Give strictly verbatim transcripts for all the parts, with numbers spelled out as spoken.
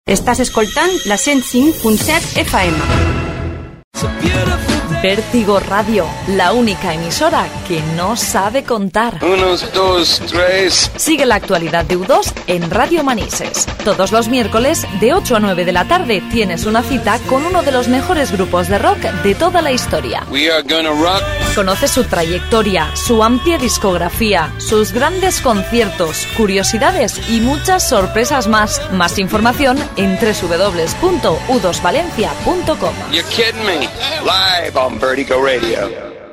Estàs escoltant la cent cinc punt set F M. Vértigo Radio, la única emisora que no sabe contar. Unos, dos, tres. Sigue la actualidad de U dos en Radio Manises. Todos los miércoles, de ocho a nueve de la tarde, tienes una cita con uno de los mejores grupos de rock de toda la historia. We are gonna rock. Conoce su trayectoria, su amplia discografía, sus grandes conciertos, curiosidades y muchas sorpresas más. Más información en doble u doble u doble u punto u dos valencia punto com. You're kidding me. Live on Vertigo Radio.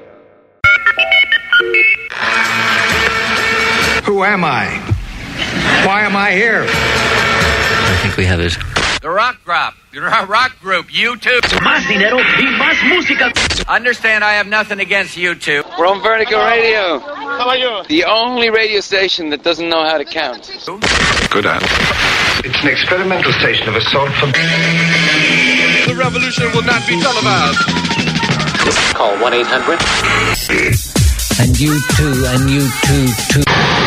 Who am I? Why am I here? I think we have it. The Rock Group. You're a rock group. U two. Más dinero y más música. Understand, I have nothing against U two. We're on Vertigo Radio. How are you? The only radio station that doesn't know how to count. Good answer. It's an experimental station of assault for... The revolution will not be televised. Call one eight hundred. And you too, and you too, too.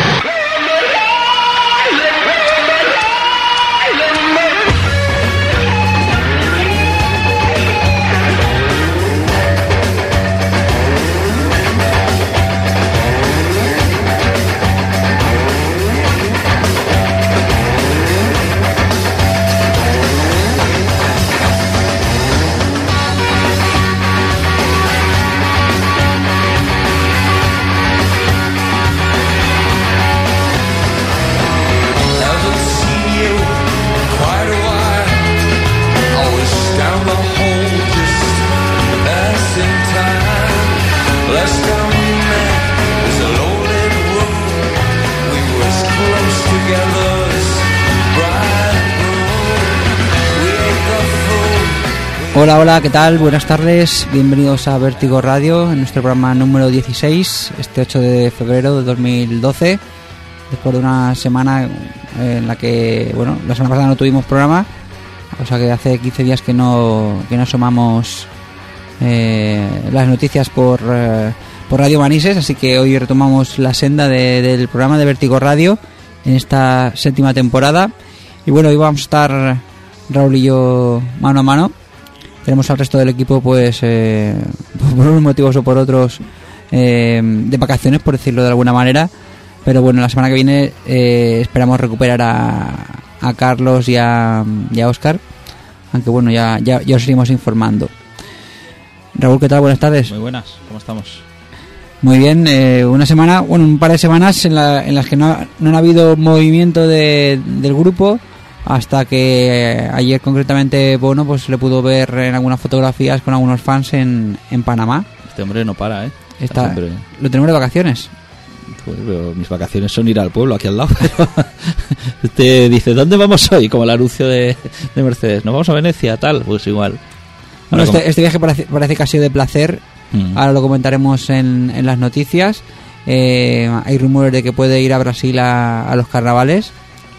Hola, hola, ¿qué tal? Buenas tardes, bienvenidos a Vértigo Radio, en nuestro programa número dieciséis, este ocho de febrero de dos mil doce, después de una semana en la que, bueno, la semana pasada no tuvimos programa, o sea que hace quince días que no que no asomamos eh, las noticias por, eh, por Radio Manises, así que hoy retomamos la senda de, del programa de Vértigo Radio en esta séptima temporada, y bueno, hoy vamos a estar Raúl y yo mano a mano. Tenemos al resto del equipo, pues, eh, por unos motivos o por otros, eh, de vacaciones, por decirlo de alguna manera. Pero bueno, la semana que viene eh, esperamos recuperar a, a Carlos y a, y a Óscar. Aunque bueno, ya, ya, ya os iremos informando. Raúl, ¿qué tal? Buenas tardes. Muy buenas, ¿cómo estamos? Muy bien, eh, una semana, bueno, un par de semanas en, la, en las que no, no ha habido movimiento de, del grupo. Hasta que ayer concretamente Bono pues le pudo ver en algunas fotografías con algunos fans en, en Panamá. Este hombre no para, ¿eh? Está, Está lo tenemos de vacaciones. Pues, pero mis vacaciones son ir al pueblo, aquí al lado. Pero este dice, ¿dónde vamos hoy? Como el anuncio de, de Mercedes. ¿Nos vamos a Venecia? Tal, pues igual. Bueno, este, este viaje parece, parece que ha sido de placer. Mm. Ahora lo comentaremos en, en las noticias. Eh, hay rumores de que puede ir a Brasil a, a los carnavales.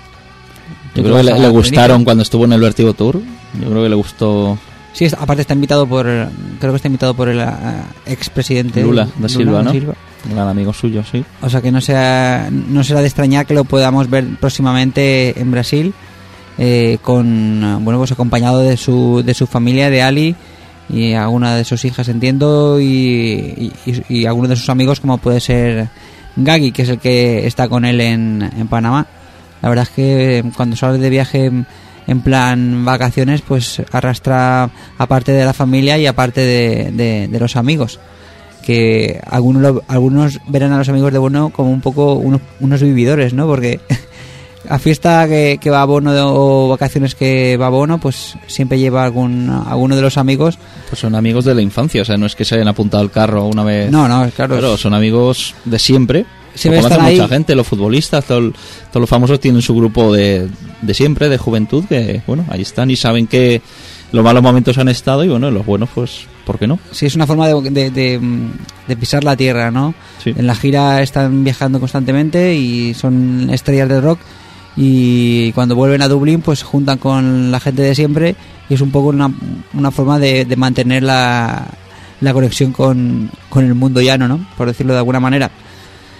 Yo creo que le, le gustaron cuando estuvo en el Vertigo Tour. Yo creo que le gustó. Sí, aparte está invitado por, creo que está invitado por el uh, expresidente Lula da Silva, Lula, ¿no? Silva. Un gran amigo suyo, sí. O sea que no sea, no será de extrañar que lo podamos ver próximamente en Brasil, eh, con, bueno, pues acompañado de su, de su familia, de Ali y alguna de sus hijas, entiendo, y, y, y algunos de sus amigos, como puede ser Gagi, que es el que está con él en, en Panamá. La verdad es que cuando se habla de viaje en plan vacaciones, pues arrastra aparte de la familia y aparte de, de, de los amigos. Que algunos lo, algunos verán a los amigos de Bono como un poco unos, unos vividores, ¿no? Porque a fiesta que, que va a Bono o vacaciones que va a Bono, pues siempre lleva algún alguno de los amigos. Pues son amigos de la infancia, o sea, no es que se hayan apuntado al carro una vez. No, no, claro. Pero son amigos de siempre. Siempre conocen están mucha ahí. gente, los futbolistas, todo, todos los famosos tienen su grupo de, de siempre, de juventud, que bueno, ahí están y saben que los malos momentos han estado y bueno, los buenos, pues, ¿por qué no? Sí, es una forma de, de, de, de pisar la tierra, ¿no? Sí. En la gira están viajando constantemente y son estrellas del rock, y cuando vuelven a Dublín pues se juntan con la gente de siempre, y es un poco una, una forma de, de mantener la, la conexión con, con el mundo llano, ¿no? Por decirlo de alguna manera.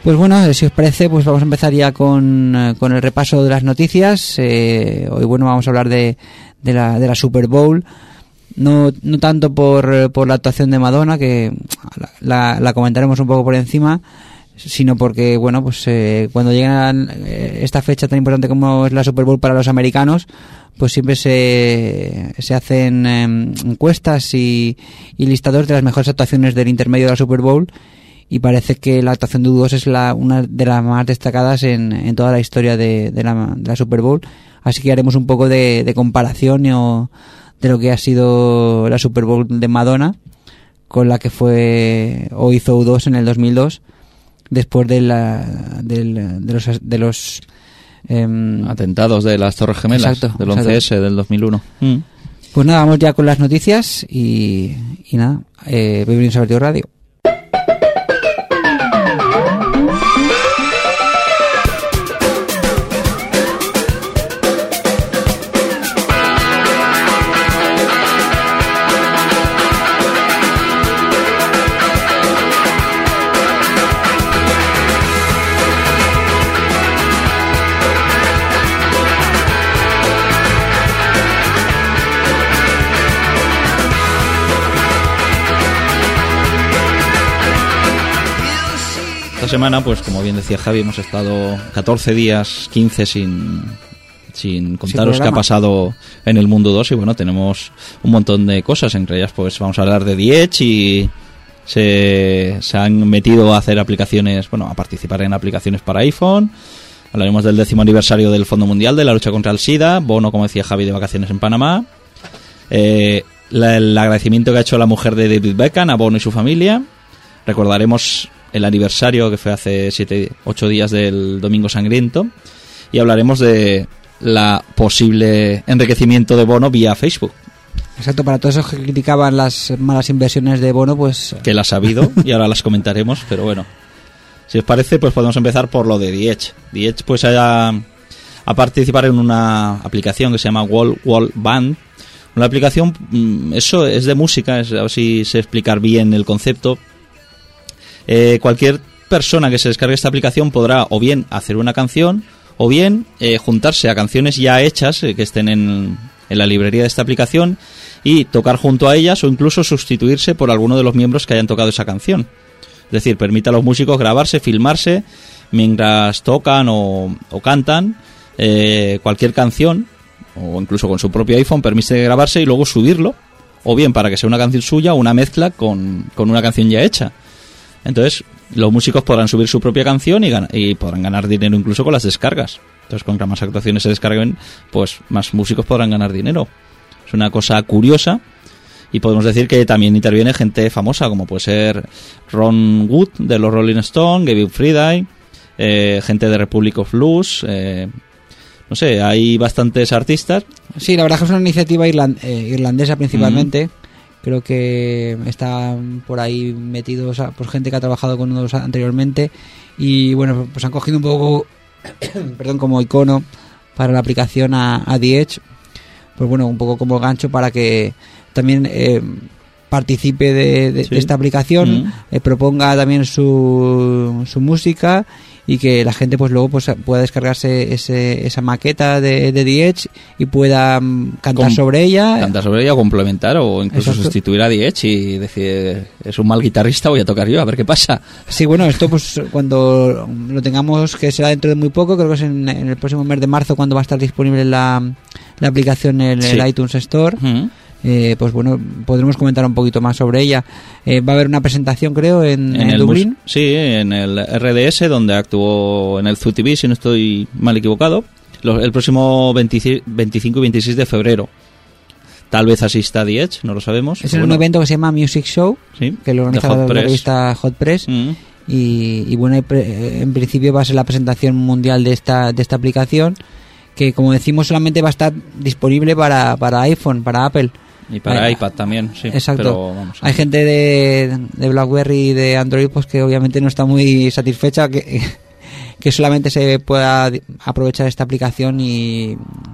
Pues bueno, si os parece, pues vamos a empezar ya con, con el repaso de las noticias. Eh, hoy, bueno, vamos a hablar de, de, la, de la Super Bowl. No, no tanto por, por la actuación de Madonna, que la, la comentaremos un poco por encima, sino porque, bueno, pues eh, cuando llega eh, esta fecha tan importante como es la Super Bowl para los americanos, pues siempre se, se hacen eh, encuestas y, y listados de las mejores actuaciones del intermedio de la Super Bowl, y parece que la actuación de U dos es la, una de las más destacadas en, en toda la historia de, de, la, de la Super Bowl. Así que haremos un poco de, de comparación o de lo que ha sido la Super Bowl de Madonna con la que fue o hizo U dos en el dos mil dos, después de la del, de los de los eh, atentados de las Torres Gemelas, exacto, del once ese del dos mil uno. Mm. Pues nada, vamos ya con las noticias y, y nada, eh, bienvenidos a Vertigo Radio. Esta semana, pues como bien decía Javi, hemos estado catorce días, quince sin, sin contaros qué ha pasado en el mundo dos, y bueno, tenemos un montón de cosas, entre ellas pues vamos a hablar de The Edge, y se, se han metido a hacer aplicaciones, bueno, a participar en aplicaciones para iPhone. Hablaremos del décimo aniversario del Fondo Mundial de la lucha contra el SIDA, Bono, como decía Javi, de vacaciones en Panamá, eh, la, el agradecimiento que ha hecho la mujer de David Beckham a Bono y su familia. Recordaremos el aniversario que fue hace siete, ocho días del Domingo Sangriento, y hablaremos de la posible enriquecimiento de Bono vía Facebook. Exacto, para todos esos que criticaban las malas inversiones de Bono, pues que las ha habido y ahora las comentaremos, pero bueno, si os parece, pues podemos empezar por lo de The Edge. The Edge pues ha, a participar en una aplicación que se llama Wall Wall Band. Una aplicación, eso es de música, es, a ver si sé explicar bien el concepto. Eh, cualquier persona que se descargue esta aplicación podrá o bien hacer una canción o bien eh, juntarse a canciones ya hechas eh, que estén en, en la librería de esta aplicación y tocar junto a ellas, o incluso sustituirse por alguno de los miembros que hayan tocado esa canción. Es decir, permite a los músicos grabarse, filmarse mientras tocan o, o cantan eh, cualquier canción, o incluso con su propio iPhone permite grabarse y luego subirlo, o bien para que sea una canción suya o una mezcla con, con una canción ya hecha. Entonces, los músicos podrán subir su propia canción y, gan- y podrán ganar dinero incluso con las descargas. Entonces, con que más actuaciones se descarguen, pues más músicos podrán ganar dinero. Es una cosa curiosa, y podemos decir que también interviene gente famosa, como puede ser Ron Wood de los Rolling Stones, Gavin Friday, eh, gente de Republic of Blues, eh, no sé, hay bastantes artistas. Sí, la verdad es que es una iniciativa irland- eh, irlandesa principalmente. Mm-hmm. Creo que está por ahí metidos por gente que ha trabajado con unos anteriormente, y bueno, pues han cogido un poco perdón, como icono para la aplicación a, a The Edge, pues bueno, un poco como gancho para que también eh, participe de, de, sí. de esta aplicación, mm. eh, proponga también su, su música, y que la gente pues luego pues pueda descargarse ese, esa maqueta de, de The Edge y pueda um, cantar Com- sobre ella. Cantar sobre ella o complementar, o incluso Exacto. sustituir a The Edge y decir, es un mal guitarrista, voy a tocar yo, a ver qué pasa. Sí, bueno, esto pues cuando lo tengamos, que será dentro de muy poco, creo que es en, en el próximo mes de marzo cuando va a estar disponible la, la aplicación en sí. el iTunes Store. Uh-huh. Eh, pues bueno, podremos comentar un poquito más sobre ella. Eh, va a haber una presentación, creo, en, en, en el Dublín. Mus- sí, en el R D S, donde actuó en el Zoo T V, si no estoy mal equivocado, Los, el próximo veinticinco y veintiséis de febrero. Tal vez asista a The Edge, no lo sabemos. Es en bueno. un evento que se llama Music Show, sí, que lo organiza la, la revista Hot Press. Mm. Y, y bueno, en principio va a ser la presentación mundial de esta de esta aplicación, que como decimos solamente va a estar disponible para, para iPhone, para Apple. Y para Hay, iPad también, sí. Exacto. Pero vamos a... Hay gente de, de BlackBerry y de Android pues que obviamente no está muy satisfecha que, que solamente se pueda aprovechar esta aplicación y,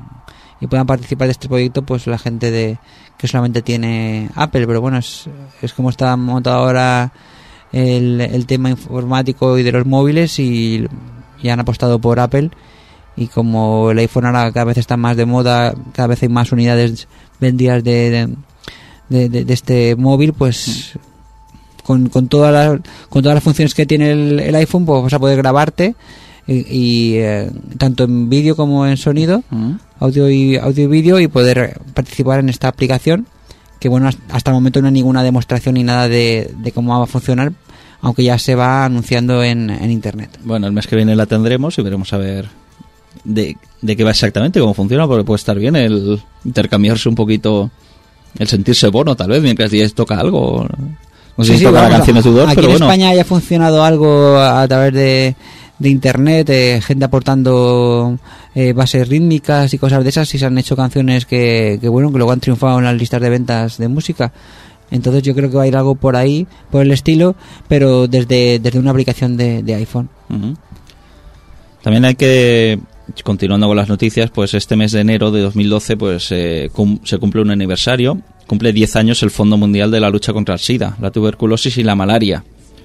y puedan participar de este proyecto pues la gente de que solamente tiene Apple. Pero bueno, es, es como está montado ahora el, el tema informático y de los móviles y, y han apostado por Apple. Y como el iPhone ahora cada vez está más de moda, cada vez hay más unidades vendidas de, de, de, de este móvil, pues con, con, todas las, con todas las funciones que tiene el, el iPhone, pues vas a poder grabarte y, y eh, tanto en vídeo como en sonido, uh-huh. audio y audio y vídeo, y poder participar en esta aplicación, que bueno, hasta el momento no hay ninguna demostración ni nada de, de cómo va a funcionar, aunque ya se va anunciando en, en internet. Bueno, el mes que viene la tendremos y veremos a ver de, de qué va exactamente, cómo funciona, porque puede estar bien el intercambiarse un poquito, el sentirse bono tal vez mientras diez toca algo. No sé sí, si sí, toca la canción de tu dos, aquí pero en bueno. España ya ha funcionado algo a través de, de internet, eh, gente aportando eh, bases rítmicas y cosas de esas, y se han hecho canciones que, que bueno, que luego han triunfado en las listas de ventas de música. Entonces yo creo que va a ir algo por ahí, por el estilo, pero desde, desde una aplicación de, de iPhone. Uh-huh. También hay que, continuando con las noticias, pues este mes de enero de dos mil doce pues eh, cum, se cumple un aniversario, cumple diez años el Fondo Mundial de la Lucha contra el SIDA, la tuberculosis y la malaria.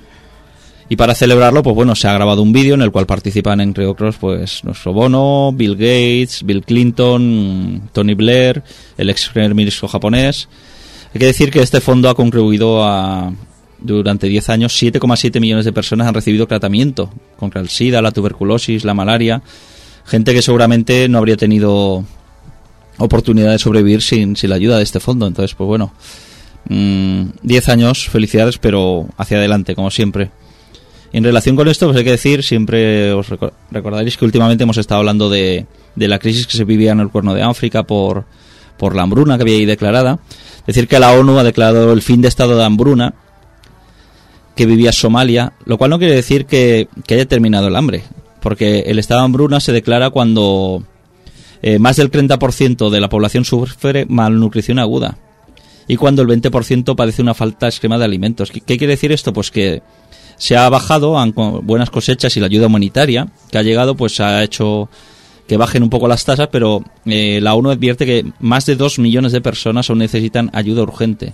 Y para celebrarlo, pues bueno, se ha grabado un vídeo en el cual participan entre otros pues nuestro Bono, Bill Gates, Bill Clinton, Tony Blair, el ex primer ministro japonés. Hay que decir que este fondo ha contribuido a, durante diez años, siete coma siete millones de personas han recibido tratamiento contra el SIDA, la tuberculosis, la malaria. Gente que seguramente no habría tenido oportunidad de sobrevivir sin, sin la ayuda de este fondo. Entonces, pues bueno, mmm, diez años, felicidades, pero hacia adelante, como siempre. En relación con esto, pues hay que decir, siempre os recordaréis que últimamente hemos estado hablando de, de la crisis que se vivía en el Cuerno de África por, por la hambruna que había ahí declarada. Decir que la ONU ha declarado el fin de estado de hambruna que vivía Somalia, lo cual no quiere decir que, que haya terminado el hambre, porque el estado de hambruna se declara cuando eh, más del treinta por ciento de la población sufre malnutrición aguda y cuando el veinte por ciento padece una falta extrema de alimentos. ¿Qué, qué quiere decir esto? Pues que se ha bajado, han, con buenas cosechas y la ayuda humanitaria que ha llegado, pues ha hecho que bajen un poco las tasas, pero eh, la ONU advierte que más de dos millones de personas aún necesitan ayuda urgente.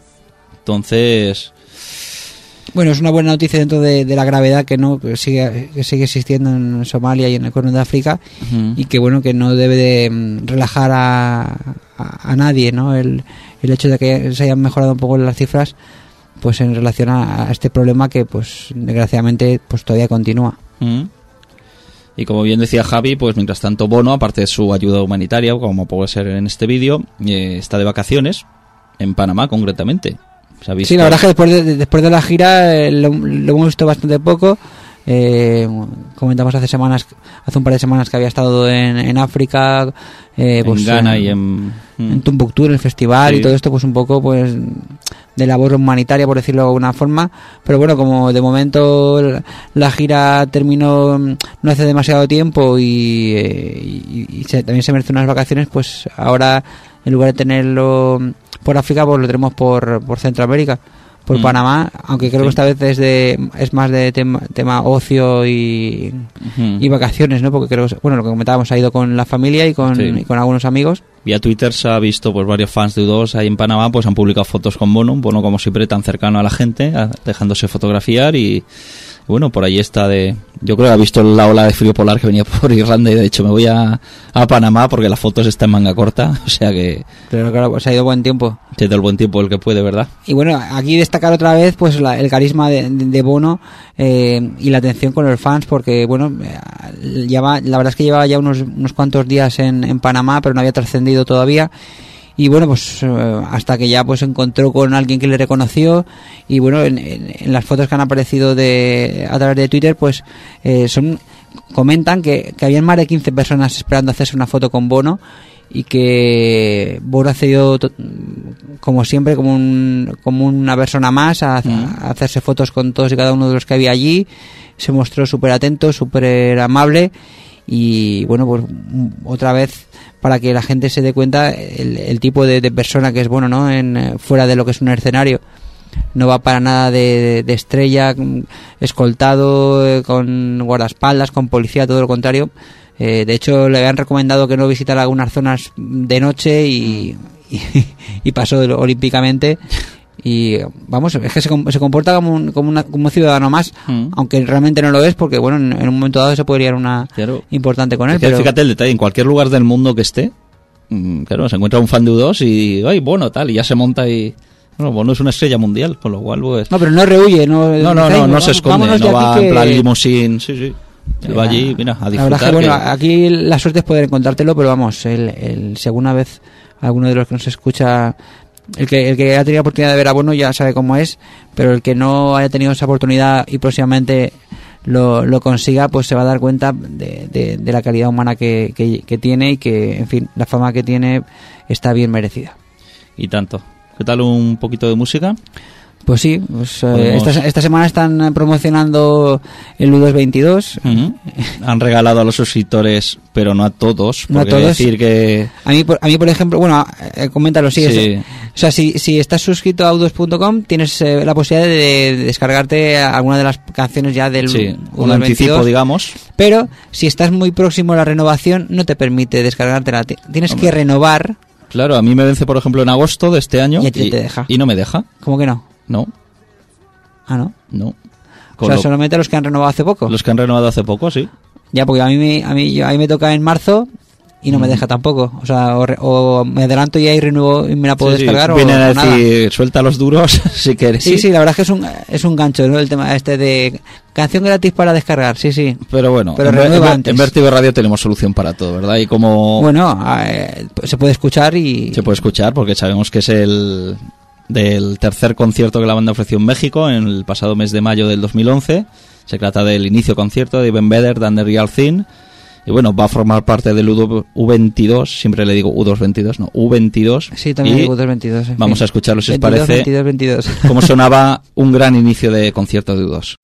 Entonces, bueno, es una buena noticia dentro de, de la gravedad que no que sigue que sigue existiendo en Somalia y en el Cuerno de África, uh-huh. y que bueno, que no debe de um, relajar a, a, a nadie, ¿no? El, el hecho de que se hayan mejorado un poco las cifras, pues en relación a, a este problema que, pues desgraciadamente, pues todavía continúa. Uh-huh. Y como bien decía Javi, pues mientras tanto Bono, aparte de su ayuda humanitaria, como puede ser en este vídeo, eh, está de vacaciones en Panamá concretamente. ¿Se ha visto? Sí, la verdad es que después de, después de la gira eh, lo, lo hemos visto bastante poco. Eh, comentamos hace semanas, hace un par de semanas que había estado en, en África, eh, en pues, Ghana en, y en, en Tombuctú, en el festival, sí. Y todo esto, pues un poco pues de labor humanitaria, por decirlo de alguna forma. Pero bueno, como de momento la, la gira terminó no hace demasiado tiempo y, eh, y, y se, también se merecen unas vacaciones, pues ahora en lugar de tenerlo por África, pues lo tenemos por, por Centroamérica, por mm. Panamá, aunque creo sí. que esta vez es de es más de tema, tema ocio y, uh-huh. y vacaciones, ¿no? Porque creo que, bueno, lo que comentábamos, ha ido con la familia y con, sí. y con algunos amigos. Vía Twitter se ha visto, pues varios fans de U dos ahí en Panamá, pues han publicado fotos con Bono, Bono como siempre tan cercano a la gente, dejándose fotografiar y bueno, por ahí está de... Yo creo que ha visto la ola de frío polar que venía por Irlanda y de hecho me voy a, a Panamá porque las fotos están en manga corta, o sea que... Pero claro, pues ha ido buen tiempo. Se ha ido el buen tiempo el que puede, ¿verdad? Y bueno, aquí destacar otra vez pues la, el carisma de, de Bono eh, y la atención con los fans, porque bueno, lleva, la verdad es que llevaba ya unos, unos cuantos días en, en Panamá, pero no había trascendido todavía. Y bueno, pues hasta que ya pues se encontró con alguien que le reconoció y bueno, en, en, en las fotos que han aparecido de a través de Twitter, pues eh, son comentan que, que habían más de quince personas esperando hacerse una foto con Bono y que Bono ha cedido to- como siempre como un como una persona más a, a hacerse fotos con todos y cada uno de los que había allí. Se mostró súper atento, súper amable y bueno, pues otra vez para que la gente se dé cuenta el, el tipo de, de persona que es Bono, ¿no? En, fuera de lo que es un escenario. No va para nada de, de estrella, escoltado, eh, con guardaespaldas, con policía, todo lo contrario. Eh, de hecho, le habían recomendado que no visitara algunas zonas de noche y, y, y pasó olímpicamente. y vamos, es que se, se comporta como un, como, una, como un ciudadano más, mm. aunque realmente no lo es, porque bueno, en, en un momento dado se podría ir una claro. importante con él. Es que pero... Fíjate el detalle, en cualquier lugar del mundo que esté, claro, se encuentra un fan de U dos y, ay, bueno, tal, y ya se monta y... Bueno, Bono es una estrella mundial, con lo cual, pues... No, pero no rehuye, no... No, no, no, no se esconde, no va que... en plan limusín, sí, sí. Él va allí, mira, a disfrutar. La verdad que, que... bueno, aquí la suerte es poder encontrártelo, pero vamos, el, el, si alguna vez alguno de los que nos escucha... El que, el que ha tenido la oportunidad de ver a Bono ya sabe cómo es, pero el que no haya tenido esa oportunidad y próximamente lo, lo consiga, pues se va a dar cuenta de, de, de la calidad humana que, que, que tiene y que, en fin, la fama que tiene está bien merecida. Y tanto. ¿Qué tal un poquito de música? Pues sí, pues, eh, esta, esta semana están promocionando el U dos veintidós. Uh-huh. Han regalado a los suscriptores, pero no a todos. No a todos. Decir que... A mí, por, a mí, por ejemplo, bueno, eh, coméntalo, sí. sí. Es, o sea, si, si estás suscrito a u dos punto com, tienes eh, la posibilidad de, de descargarte alguna de las canciones ya del sí, U dos veintidós. Un anticipo, digamos. Pero si estás muy próximo a la renovación, no te permite descargártela. Tienes Hombre. que renovar. Claro, a mí me vence, por ejemplo, en agosto de este año. Y a ti te deja. Y no me deja. ¿Cómo que no? No. Ah, ¿no? No. Con o sea, lo... solamente los que han renovado hace poco. Los que han renovado hace poco, sí. Ya, porque a mí me, a mí, yo, a mí me toca en marzo y no mm. me deja tampoco. O sea, o, re, o me adelanto ya y renuevo y me la puedo sí, descargar sí. o Vienen a nada. decir, suelta los duros si quieres. Sí, sí, la verdad es que es un, es un gancho, ¿no? El tema este de canción gratis para descargar, sí, sí. Pero bueno, Pero en, renueva en, antes. en Vértigo Radio tenemos solución para todo, ¿verdad? Y como... Bueno, eh, se puede escuchar y... Se puede escuchar porque sabemos que es el... del tercer concierto que la banda ofreció en México en el pasado mes de mayo del dos mil once. Se trata del inicio concierto de Even Better Than the Real Thing. Y bueno, va a formar parte del U veintidós, siempre le digo U dos veintidós, no, U veintidós. Sí, también digo U dos veintidós. Vamos fin. a escucharlo si veintidós, os parece veintidós, veintidós. cómo sonaba un gran inicio de concierto de U dos.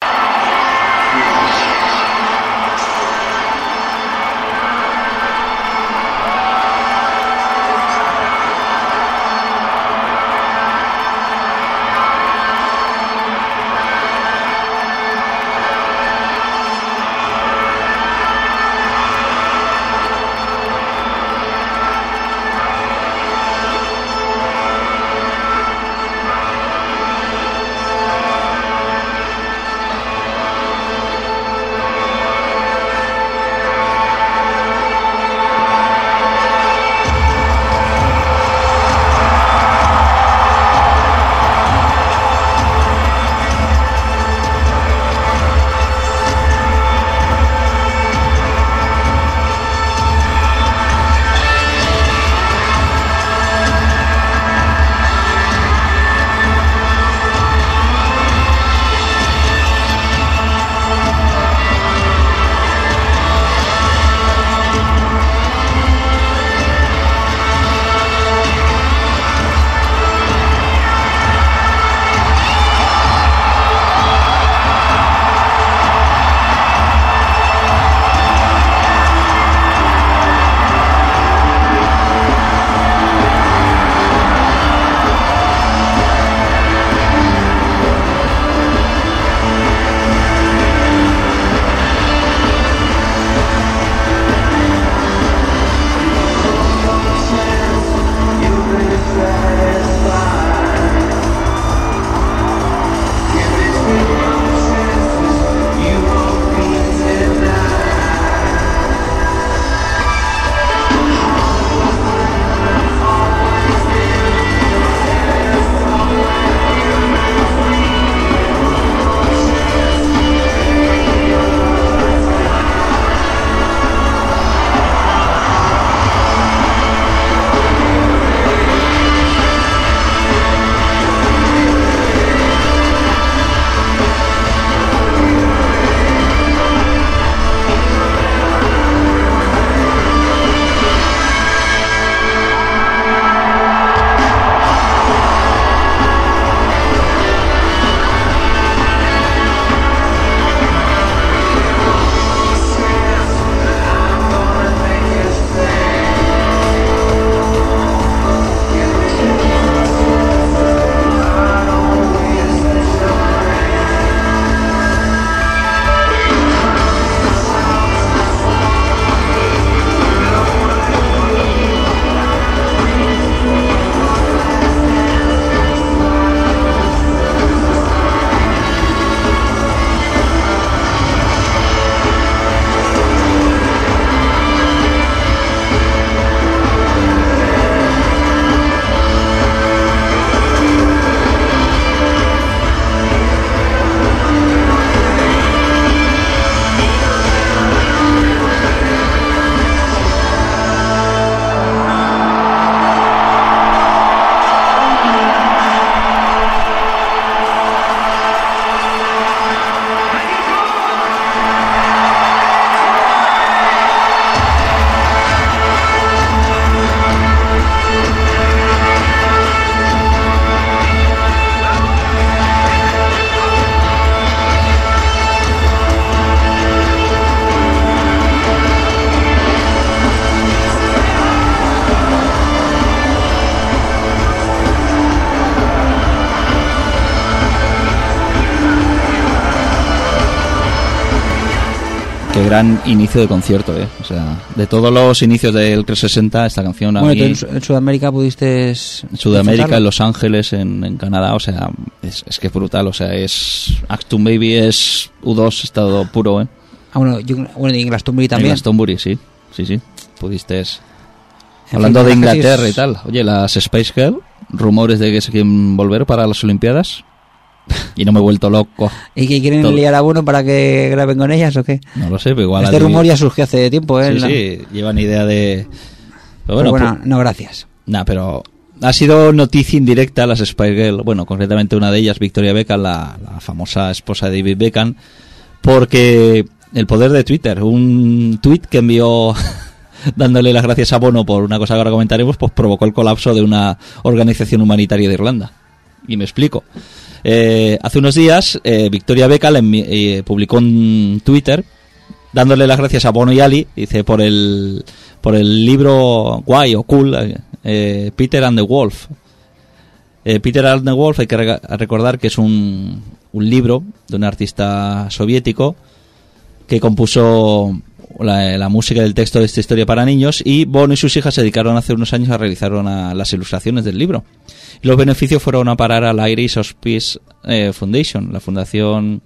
qué gran inicio de concierto, ¿eh? O sea, de todos los inicios del trescientos sesenta, esta canción a bueno, mí... ¿tú en, en Sudamérica pudiste... En Sudamérica, en Los Ángeles, en, en Canadá, o sea, es, es que es brutal, o sea, es... Acton Baby es U dos estado puro, ¿eh? Ah, bueno, yo, bueno, y en Glastonbury también. En Glastonbury, sí, sí, sí, pudiste... Hablando de Inglaterra y tal, oye, las Spice Girls, rumores de que se quieren volver para las Olimpiadas, y no me he vuelto loco. ¿Y que quieren Todo. liar a uno para que graben con ellas o qué? No lo sé, pero igual... Este a rumor ya surgió hace tiempo, ¿eh? Sí, la... sí, llevan idea de... Pero bueno, pero bueno pues... no, gracias. Nah, pero... Ha sido noticia indirecta las Spice Girls, bueno, concretamente una de ellas, Victoria Beckham, la, la famosa esposa de David Beckham, porque el poder de Twitter, un tweet que envió... dándole las gracias a Bono por una cosa que ahora comentaremos, pues provocó el colapso de una organización humanitaria de Irlanda. Y me explico. Eh, hace unos días, eh, Victoria Beckham eh, publicó un Twitter dándole las gracias a Bono y Ali, dice, por el por el libro guay o cool, eh, Peter and the Wolf. Eh, Peter and the Wolf, hay que re- recordar que es un, un libro de un artista soviético que compuso La, la música del texto de esta historia para niños, y Bono y sus hijas se dedicaron hace unos años a realizar una, las ilustraciones del libro. Y los beneficios fueron a parar a la Irish Hospice eh, Foundation, la fundación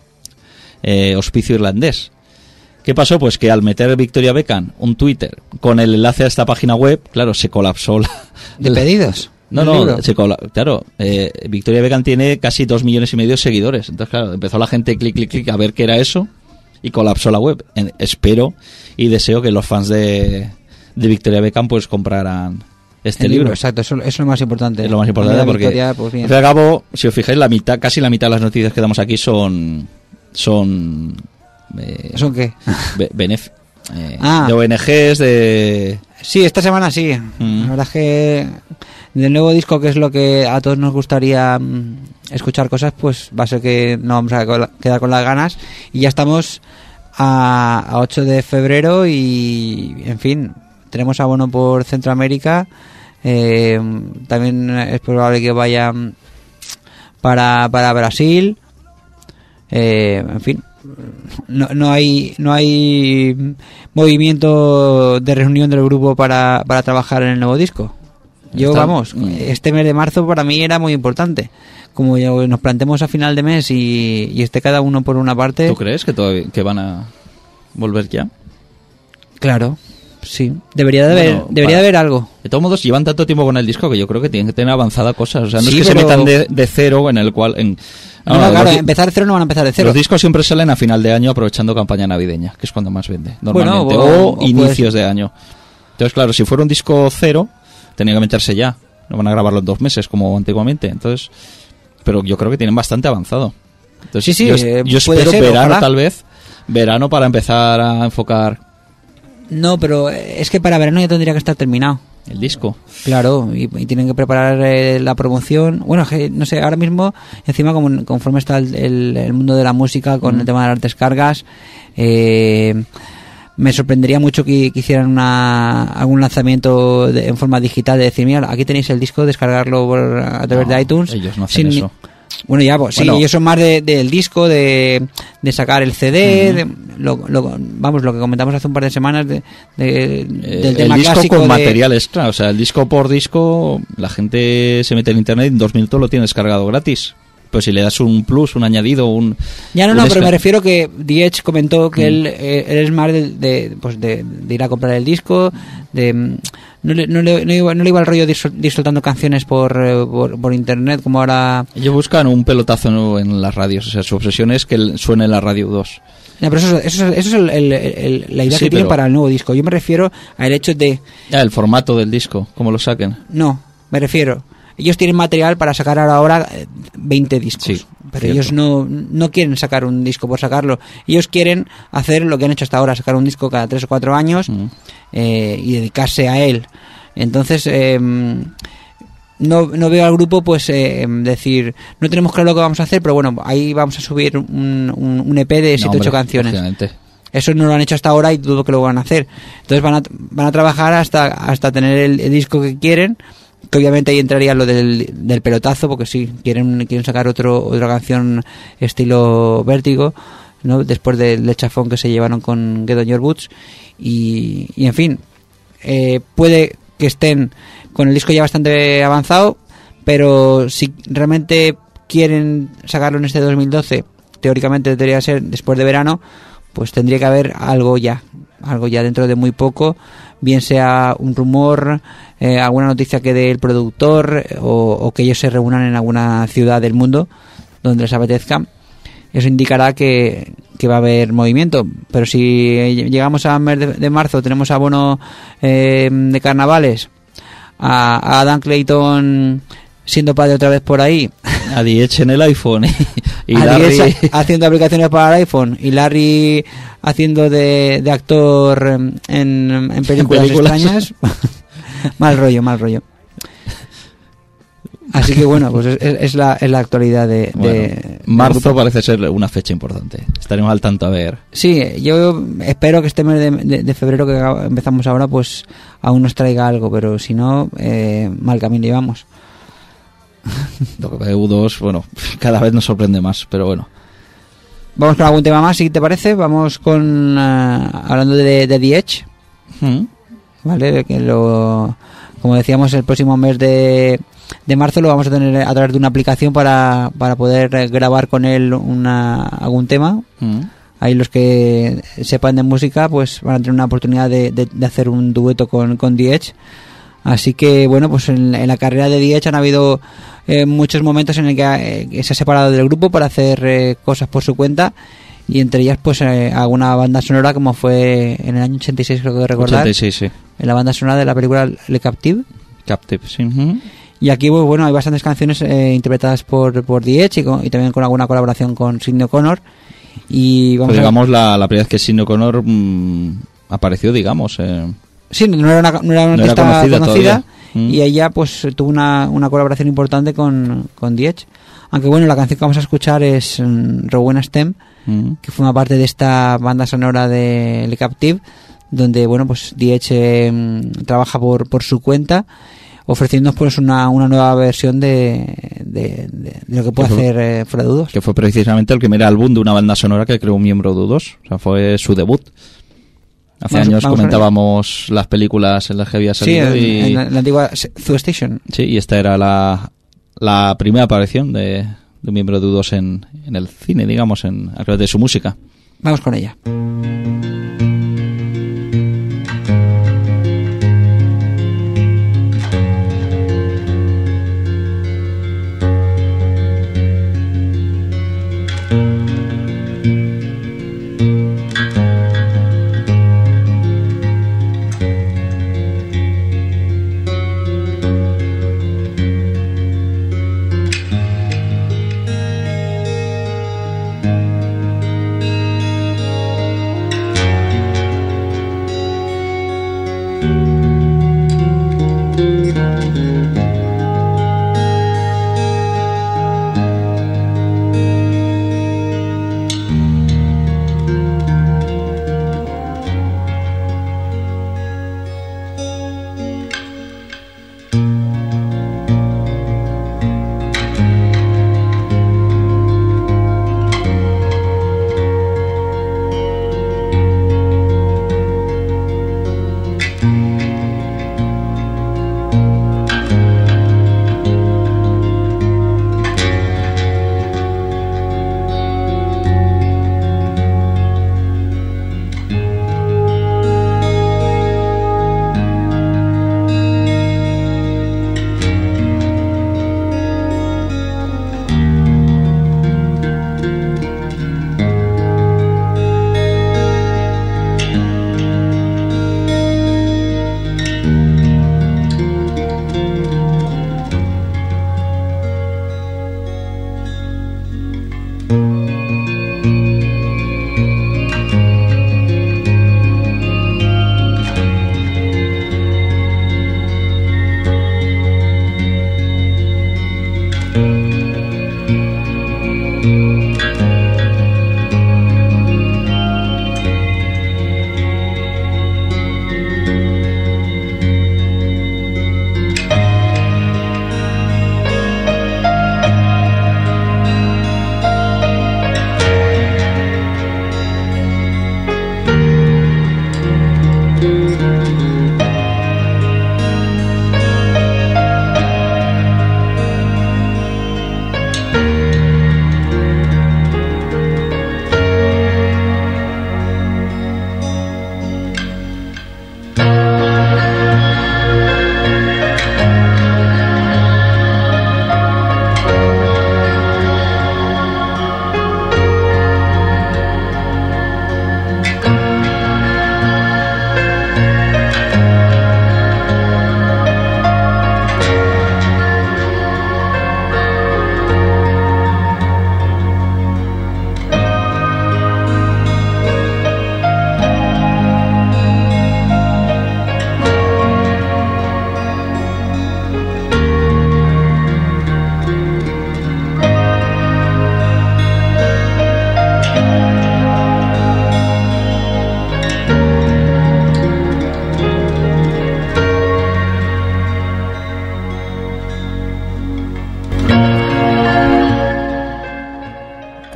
eh, Hospicio Irlandés. ¿Qué pasó? Pues que al meter Victoria Beckham un Twitter con el enlace a esta página web, claro, se colapsó la... ¿De pedidos? No, no, se cola, claro, eh, Victoria Beckham tiene casi dos millones y medio de seguidores. Entonces, claro, empezó la gente clic, clic, clic a ver qué era eso, y colapsó la web. En, espero y deseo que los fans de, de Victoria Beckham pues compraran este el libro. libro. Exacto, eso, eso es lo más importante. Es lo más importante porque, Victoria, pues al fin y al cabo, si os fijáis, la mitad, casi la mitad de las noticias que damos aquí son... son eh, ¿Son qué? Be, benef, eh, ah. de O N Ges, de... Sí, esta semana sí. Mm. La verdad es que del nuevo disco, que es lo que a todos nos gustaría mm, escuchar cosas, pues va a ser que no vamos a quedar con las ganas. Y ya estamos a, a ocho de febrero y, en fin, tenemos abono por Centroamérica. Eh, también es probable que vaya para, para Brasil. Eh, en fin, no, no hay no hay movimiento de reunión del grupo para, para trabajar en el nuevo disco. Yo, Está, vamos, este mes de marzo para mí era muy importante. Como nos planteemos a final de mes y, y esté cada uno por una parte. ¿Tú crees que todavía que van a volver ya? Claro, sí. Debería de haber, bueno, debería de haber algo. De todos modos, llevan tanto tiempo con el disco que yo creo que tienen que tener avanzada cosas. O sea, no sí, es que pero... se metan de, de cero en el cual... En, no, no, claro, los, empezar de cero no van a empezar de cero. Los discos siempre salen a final de año aprovechando campaña navideña, que es cuando más vende, normalmente. Bueno, o, o, o inicios pues... de año. Entonces, claro, si fuera un disco cero, tenía que meterse ya. No van a grabarlo en dos meses como antiguamente. Entonces, pero yo creo que tienen bastante avanzado. Entonces, sí, sí, yo, eh, yo espero ser, verano, ojalá. tal vez. Verano para empezar a enfocar. No, pero es que para verano ya tendría que estar terminado. El disco. Claro, y, y tienen que preparar eh, la promoción. Bueno, que, no sé, ahora mismo, encima, como, conforme está el, el, el mundo de la música, con mm. el tema de las descargas, eh, me sorprendería mucho que, que hicieran una, algún lanzamiento de, en forma digital, de decir, mira, aquí tenéis el disco, descargarlo por, a través no, de iTunes. Ellos no hacen sin, eso. Bueno, ya, pues bueno. sí, ellos son más de, de, del disco, de, de sacar el C D, uh-huh. de, lo, lo, vamos, lo que comentamos hace un par de semanas de, de, del eh, tema el disco clásico con de... material extra, o sea, el disco por disco, la gente se mete en internet y en dos minutos lo tiene descargado gratis. Pues si le das un plus, un añadido, un... Ya no, no, pero me refiero que The Edge comentó que mm. él, eh, él es más de, de, pues de, de ir a comprar el disco, de... No le, no le, no iba, no le iba el rollo de ir soltando canciones por, por, por internet, como ahora... Ellos buscan un pelotazo en las radios, o sea, su obsesión es que suene en la radio dos. No, pero eso, eso, eso es el, el, el, la idea sí, que pero... tienen para el nuevo disco. Yo me refiero al hecho de... Ya, el formato del disco, cómo lo saquen. No, me refiero... Ellos tienen material para sacar ahora veinte discos, sí, pero cierto. ellos no, no quieren sacar un disco por sacarlo. Ellos quieren hacer lo que han hecho hasta ahora, sacar un disco cada tres o cuatro años mm. eh, y dedicarse a él. Entonces, eh, no, no veo al grupo pues eh, decir, no tenemos claro lo que vamos a hacer, pero bueno, ahí vamos a subir un, un, un E P de siete o ocho canciones. Eso no lo han hecho hasta ahora y dudo que lo van a hacer. Entonces van a, van a trabajar hasta, hasta tener el, el disco que quieren. Que obviamente ahí entraría lo del, del pelotazo, porque sí, quieren quieren sacar otro otra canción estilo Vértigo, ¿no? Después del chafón que se llevaron con Get On Your Boots y, y en fin, eh, puede que estén con el disco ya bastante avanzado, pero si realmente quieren sacarlo en este dos mil doce, teóricamente debería ser después de verano, pues tendría que haber algo ya, algo ya dentro de muy poco, bien sea un rumor, eh, alguna noticia que dé el productor o, o que ellos se reúnan en alguna ciudad del mundo donde les apetezca. Eso indicará que, que va a haber movimiento, pero si llegamos a mes de, de marzo, tenemos a Bono eh, de carnavales, a, a Dan Clayton siendo padre otra vez por ahí, a D H en el iPhone y a Larry D H haciendo aplicaciones para el iPhone y Larry haciendo de, de actor en, en películas, películas extrañas. mal rollo, mal rollo. Así que bueno, pues es, es, la, es la actualidad de, bueno, de marzo parece ser una fecha importante. Estaremos al tanto a ver. Sí, yo espero que este mes de, de, de febrero que empezamos ahora pues aún nos traiga algo, pero si no, eh, mal camino llevamos. Lo que U dos, bueno, cada vez nos sorprende más, pero bueno. Vamos con algún tema más, si te parece. Vamos con uh, hablando de, de The Edge, ¿Mm? ¿vale? Que lo, como decíamos, el próximo mes de, de marzo lo vamos a tener a través de una aplicación para, para poder grabar con él una, algún tema. ¿Mm? Ahí los que sepan de música pues van a tener una oportunidad de, de, de hacer un dueto con, con The Edge. Así que bueno, pues en, en la carrera de The Edge han habido eh, muchos momentos en el que, eh, que se ha separado del grupo para hacer eh, cosas por su cuenta, y entre ellas pues eh, alguna banda sonora, como fue en el año ochenta y seis, creo que recordar, ochenta y seis, sí. En la banda sonora de la película Le Captive. Captive, sí. Uh-huh. Y aquí pues, bueno, hay bastantes canciones eh, interpretadas por, por The Edge y, con, y también con alguna colaboración con Sidney O'Connor. Y vamos pues digamos a... la, la primera vez que Sidney O'Connor mmm, apareció, digamos. Eh. Sí, no era una, no era una no artista era conocida, conocida mm. y ella pues tuvo una, una colaboración importante con, con The Edge. Aunque bueno, la canción que vamos a escuchar es um, Rowena Stem, mm. que forma parte de esta banda sonora de Le Captive, donde bueno, pues The Edge eh, trabaja por, por su cuenta, ofreciéndonos pues una, una nueva versión de, de, de, de lo que puede que fue, hacer eh, fuera de U dos. Que fue precisamente el primer álbum de una banda sonora que creó un miembro de U dos, o sea, fue su debut. Hace vamos, años vamos comentábamos las películas en las que había salido. Sí, en, y... en, la, en la antigua Zoo Station. Sí, y esta era la, la primera aparición de, de un miembro de U dos en, en el cine, digamos, en, a través de su música. Vamos con ella.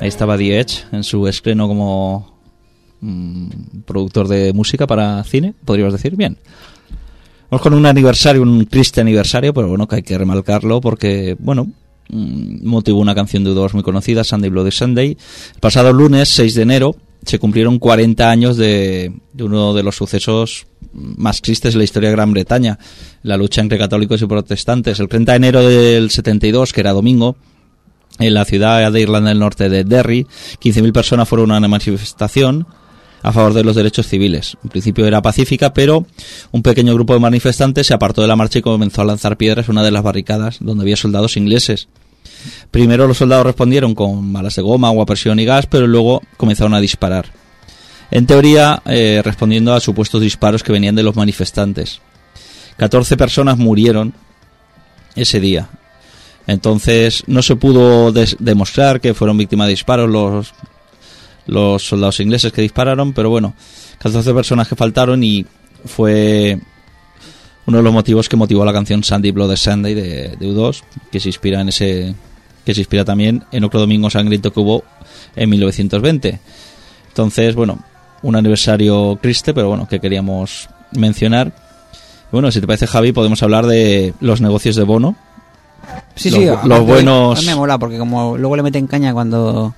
Ahí estaba The Edge en su estreno como mmm, productor de música para cine, podríamos decir. Bien. Vamos con un aniversario, un triste aniversario, pero bueno, que hay que remarcarlo porque, bueno, motivó una canción de U dos muy conocida, Sunday Bloody Sunday. El pasado lunes, seis de enero, se cumplieron cuarenta años de, de uno de los sucesos más tristes de la historia de Gran Bretaña, la lucha entre católicos y protestantes. El treinta de enero del setenta y dos, que era domingo, en la ciudad de Irlanda del Norte de Derry, quince mil personas fueron a una manifestación a favor de los derechos civiles. En principio era pacífica, pero un pequeño grupo de manifestantes se apartó de la marcha y comenzó a lanzar piedras a una de las barricadas donde había soldados ingleses. Primero los soldados respondieron con balas de goma, agua a presión y gas, pero luego comenzaron a disparar. En teoría, eh, respondiendo a supuestos disparos que venían de los manifestantes. catorce personas murieron ese día. Entonces no se pudo des- demostrar que fueron víctimas de disparos los, los soldados ingleses que dispararon, pero bueno, catorce personas que faltaron y fue uno de los motivos que motivó la canción Sunday Bloody Sunday de, de U dos, que se inspira en ese, que se inspira también en otro domingo sangriento que hubo en mil novecientos veinte. Entonces, bueno, un aniversario triste, pero bueno, que queríamos mencionar. Bueno, si te parece, Javi, podemos hablar de los negocios de Bono. Sí, los, sí, los buenos. A mí me mola porque como luego le meten caña cuando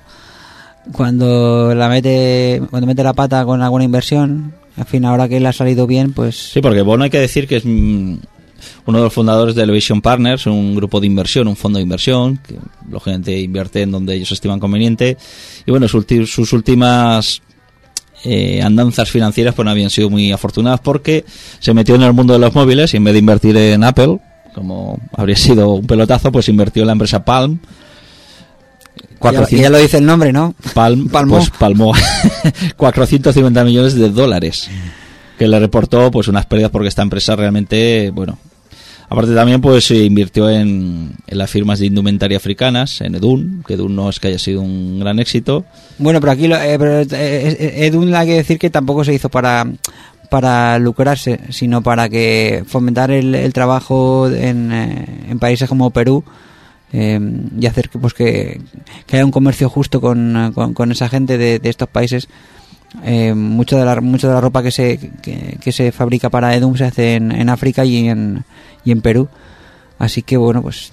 cuando la mete cuando mete la pata con alguna inversión, al fin, ahora que le ha salido bien, pues sí, porque Bono hay que decir que es mmm, uno de los fundadores de Elevation Partners, un grupo de inversión, un fondo de inversión que lógicamente invierte en donde ellos estiman conveniente, y bueno, sus, sus últimas eh, andanzas financieras pues no habían sido muy afortunadas porque se metió en el mundo de los móviles y en vez de invertir en Apple, como habría sido un pelotazo, pues invirtió en la empresa Palm. cuatrocientos, ya, ya lo dice el nombre, ¿no? Palm, palmó. Pues palmó cuatrocientos cincuenta millones de dólares, que le reportó pues unas pérdidas porque esta empresa realmente, bueno, aparte también pues se invirtió en, en las firmas de indumentaria africanas, en Edun, que Edun no es que haya sido un gran éxito. Bueno, pero aquí lo, eh, pero, eh, Edun hay que decir que tampoco se hizo para para lucrarse, sino para que fomentar el, el trabajo en, eh, en países como Perú, eh, y hacer que pues que, que haya un comercio justo con, con, con esa gente de, de estos países. Eh, mucho de la mucho de la ropa que se que, que se fabrica para Edun se hace en, en África y en y en Perú, así que bueno, pues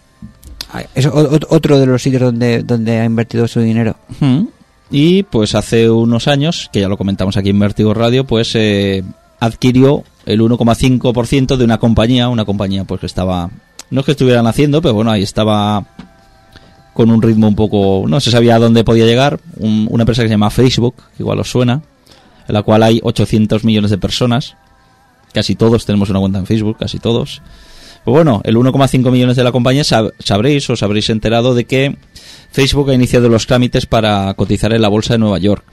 es otro de los sitios donde donde ha invertido su dinero. Uh-huh. Y pues hace unos años, que ya lo comentamos aquí en Vértigo Radio, pues eh, adquirió el uno coma cinco por ciento de una compañía, una compañía pues que estaba, no es que estuvieran haciendo, pero bueno, ahí estaba con un ritmo un poco, no se sabía a dónde podía llegar, un, una empresa que se llama Facebook, que igual os suena, en la cual hay ochocientos millones de personas, casi todos tenemos una cuenta en Facebook, casi todos. Pues bueno, el uno coma cinco millones de la compañía sab- sabréis, os habréis enterado de que Facebook ha iniciado los trámites para cotizar en la bolsa de Nueva York.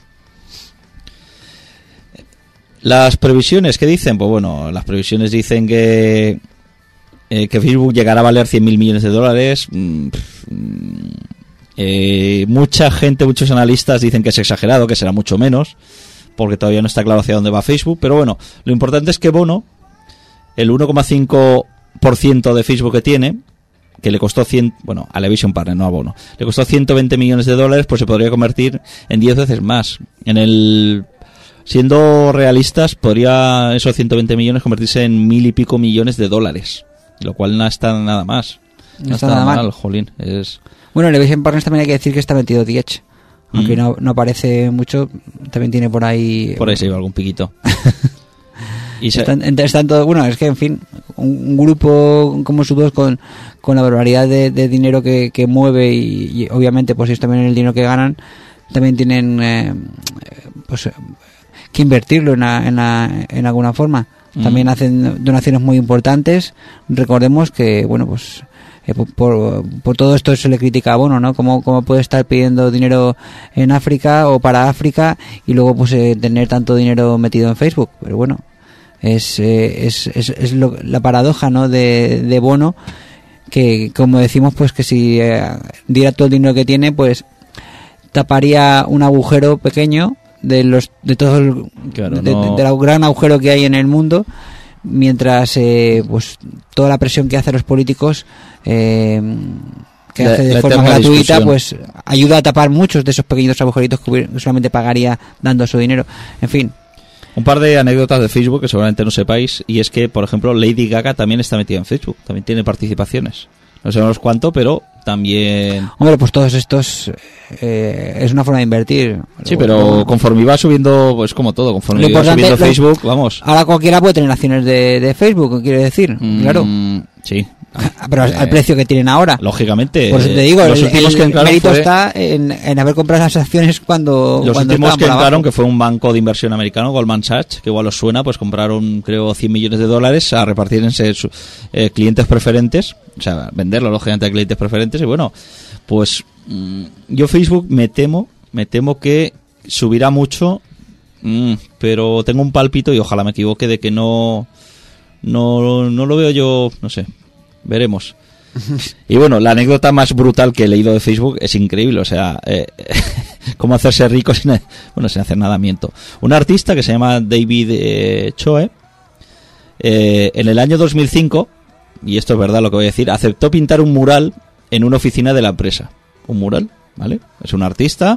Las previsiones, ¿qué dicen? Pues bueno, las previsiones dicen que eh, que Facebook llegará a valer cien mil millones de dólares. Mm, eh, mucha gente, muchos analistas dicen que es exagerado, que será mucho menos, porque todavía no está claro hacia dónde va Facebook. Pero bueno, lo importante es que Bono, el uno coma cinco por ciento de Facebook que tiene, que le costó cien, bueno, a Elevation Partners, no a Bono, le costó ciento veinte millones de dólares, pues se podría convertir en diez veces más. En el, siendo realistas, podría esos ciento veinte millones convertirse en mil y pico millones de dólares, lo cual no está nada más. No, no está, está nada mal, mal, jolín. Es... Bueno, Elevation Partners también hay que decir que está metido The Edge, aunque mm. no, no aparece mucho, también tiene por ahí... Por ahí se lleva algún piquito. Y se... están, están todo, bueno, es que en fin, un, un grupo como U dos con, con la barbaridad de, de dinero que, que mueve y, y obviamente pues ellos también el dinero que ganan también tienen eh, pues que invertirlo en, a, en, a, en alguna forma. Mm. También hacen donaciones muy importantes. Recordemos que bueno pues eh, por, por, por todo esto se le critica a Bono, ¿no? Cómo, cómo puede estar pidiendo dinero en África o para África y luego pues eh, tener tanto dinero metido en Facebook, pero bueno. Es, eh, es, es, es lo, la paradoja, ¿no? de, de Bono, que como decimos, pues que si eh, diera todo el dinero que tiene, pues taparía un agujero pequeño de los de todo el, claro, de, no... de, del gran agujero que hay en el mundo, mientras eh, pues toda la presión que hacen los políticos eh, que la, hace de la forma eterna gratuita, discusión. pues ayuda a tapar muchos de esos pequeños agujeritos que, hubiera, que solamente pagaría dando su dinero. En fin. Un par de anécdotas de Facebook que seguramente no sepáis, y es que, por ejemplo, Lady Gaga también está metida en Facebook, también tiene participaciones. No sabemos cuánto, pero también... Hombre, pues todos estos eh, es una forma de invertir. Sí, pero conforme iba subiendo, pues como todo, conforme iba subiendo Facebook, lo, vamos... Ahora cualquiera puede tener acciones de, de Facebook, quiere decir, mm, claro. Sí. Pero eh, al precio que tienen ahora. Lógicamente. Por eso te digo, los el, últimos el que entraron mérito fue... está en, en haber comprado las acciones cuando Los cuando últimos que entraron, abajo. que fue un banco de inversión americano, Goldman Sachs, que igual os suena, pues compraron, creo, cien millones de dólares a repartir en sus eh, clientes preferentes, o sea, venderlo, lógicamente, a clientes preferentes, y bueno, pues mmm, yo Facebook me temo, me temo que subirá mucho, mmm, pero tengo un pálpito, y ojalá me equivoque, de que no, no, no lo veo yo, no sé, veremos. Y bueno, la anécdota más brutal que he leído de Facebook es increíble, o sea, eh, cómo hacerse rico sin, bueno, sin hacer nada, miento. Un artista que se llama David eh, Choe, eh, en el año dos mil cinco, y esto es verdad lo que voy a decir, aceptó pintar un mural en una oficina de la empresa. Un mural, ¿vale? Es un artista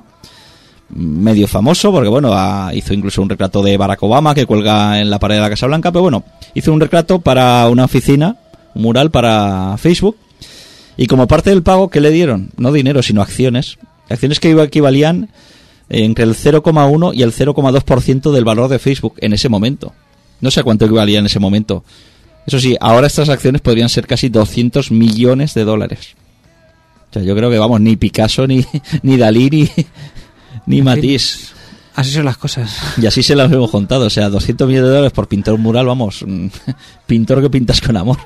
medio famoso, porque bueno, ha, hizo incluso un retrato de Barack Obama que cuelga en la pared de la Casa Blanca, pero bueno, hizo un retrato para una oficina, un mural para Facebook. Y como parte del pago, ¿qué le dieron? No dinero, sino acciones. Acciones que equivalían entre el cero coma uno y el cero coma dos por ciento del valor de Facebook en ese momento. No sé cuánto equivalía en ese momento. Eso sí, ahora estas acciones podrían ser casi doscientos millones de dólares. O sea, yo creo que, vamos, ni Picasso, ni, ni Dalí, ni, ni Matisse. Así son las cosas. Y así se las hemos contado. O sea, doscientos millones de dólares por pintar un mural, vamos, pintor que pintas con amor.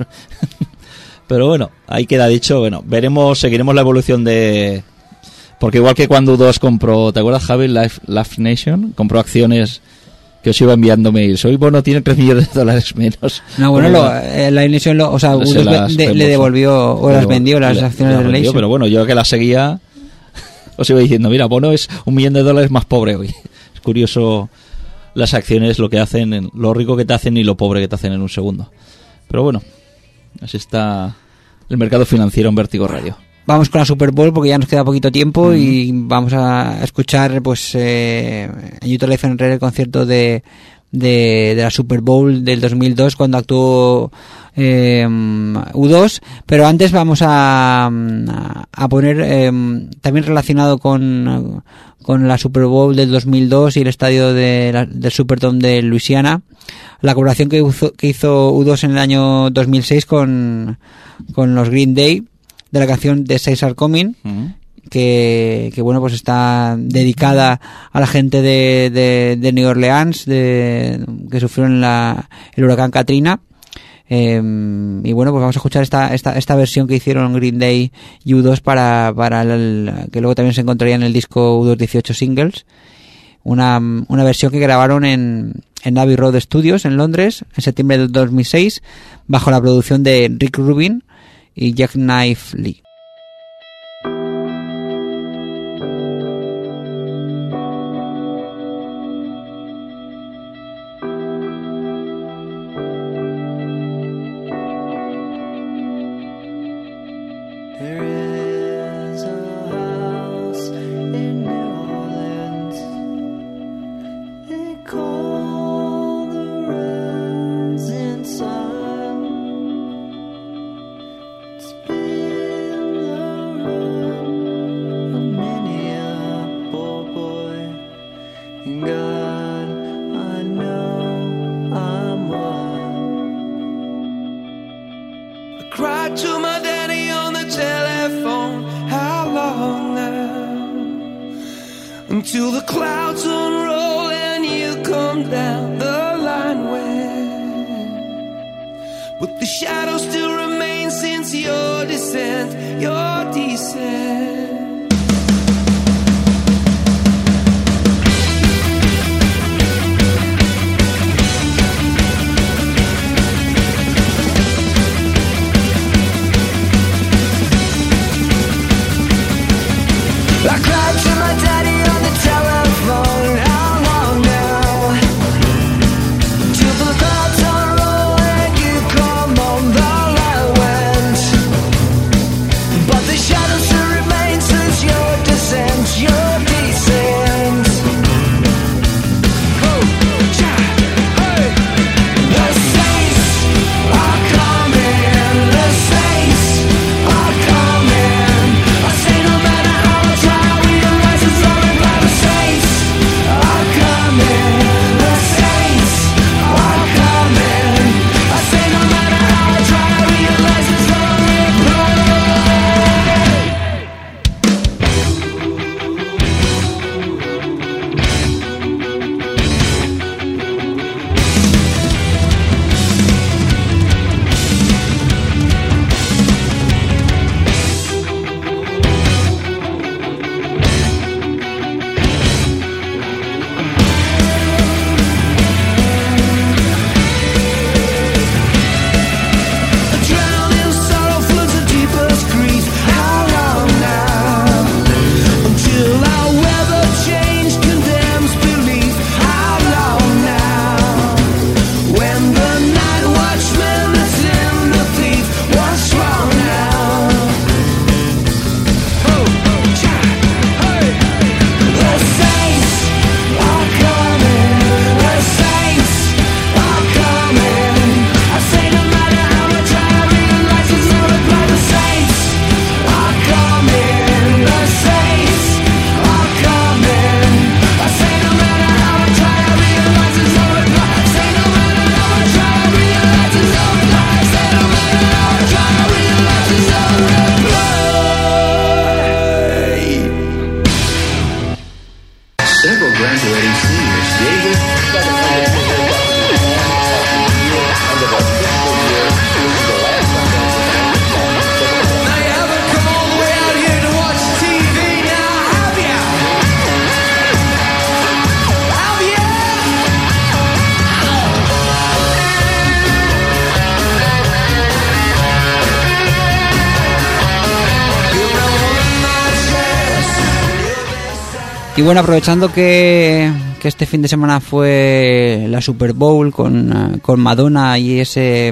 Pero bueno, ahí queda dicho. Bueno, veremos, seguiremos la evolución de... Porque igual que cuando U dos compró, ¿te acuerdas, Javi? Life, Life Nation compró acciones que os iba enviando mails. Hoy, bueno, tiene tres millones de dólares menos. No, bueno, lo, eh, la Nation, lo, o sea, U dos de, le devolvió o las vendió las le, acciones de la Nation. Pero bueno, yo que las seguía, os iba diciendo, mira, Bono es un millón de dólares más pobre hoy. Es curioso las acciones, lo que hacen, lo rico que te hacen y lo pobre que te hacen en un segundo. Pero bueno, así está el mercado financiero en Vértigo Radio. Vamos con la Super Bowl porque ya nos queda poquito tiempo, mm. y vamos a escuchar, pues, eh, en YouTube Live en Red el concierto de, de, de la Super Bowl del dos mil dos cuando actuó eh, U dos. Pero antes vamos a, a poner, eh, también relacionado con, con la Super Bowl del dos mil dos y el estadio de la, del Superdome de Luisiana, la colaboración que hizo, que hizo U dos en el año dos mil seis con, con los Green Day, de la canción The Saints Are Coming, uh-huh. que, que bueno, pues está dedicada a la gente de, de, de New Orleans, de, que sufrieron la, el huracán Katrina. Eh, y bueno, pues vamos a escuchar esta, esta, esta versión que hicieron Green Day y U dos para, para el, que luego también se encontraría en el disco U dos dieciocho Singles. Una, una versión que grabaron en, en Abbey Road Studios en Londres en septiembre del dos mil seis, bajo la producción de Rick Rubin y Jackknife Lee. Until the clouds unroll and you come down the line where, but the shadows still remain since your descent, your descent. I cried to my daddy on the telephone. How long now? Till the clouds unroll and you come on the line went, but the shadows Y bueno, aprovechando que, que este fin de semana fue la Super Bowl con, con Madonna y ese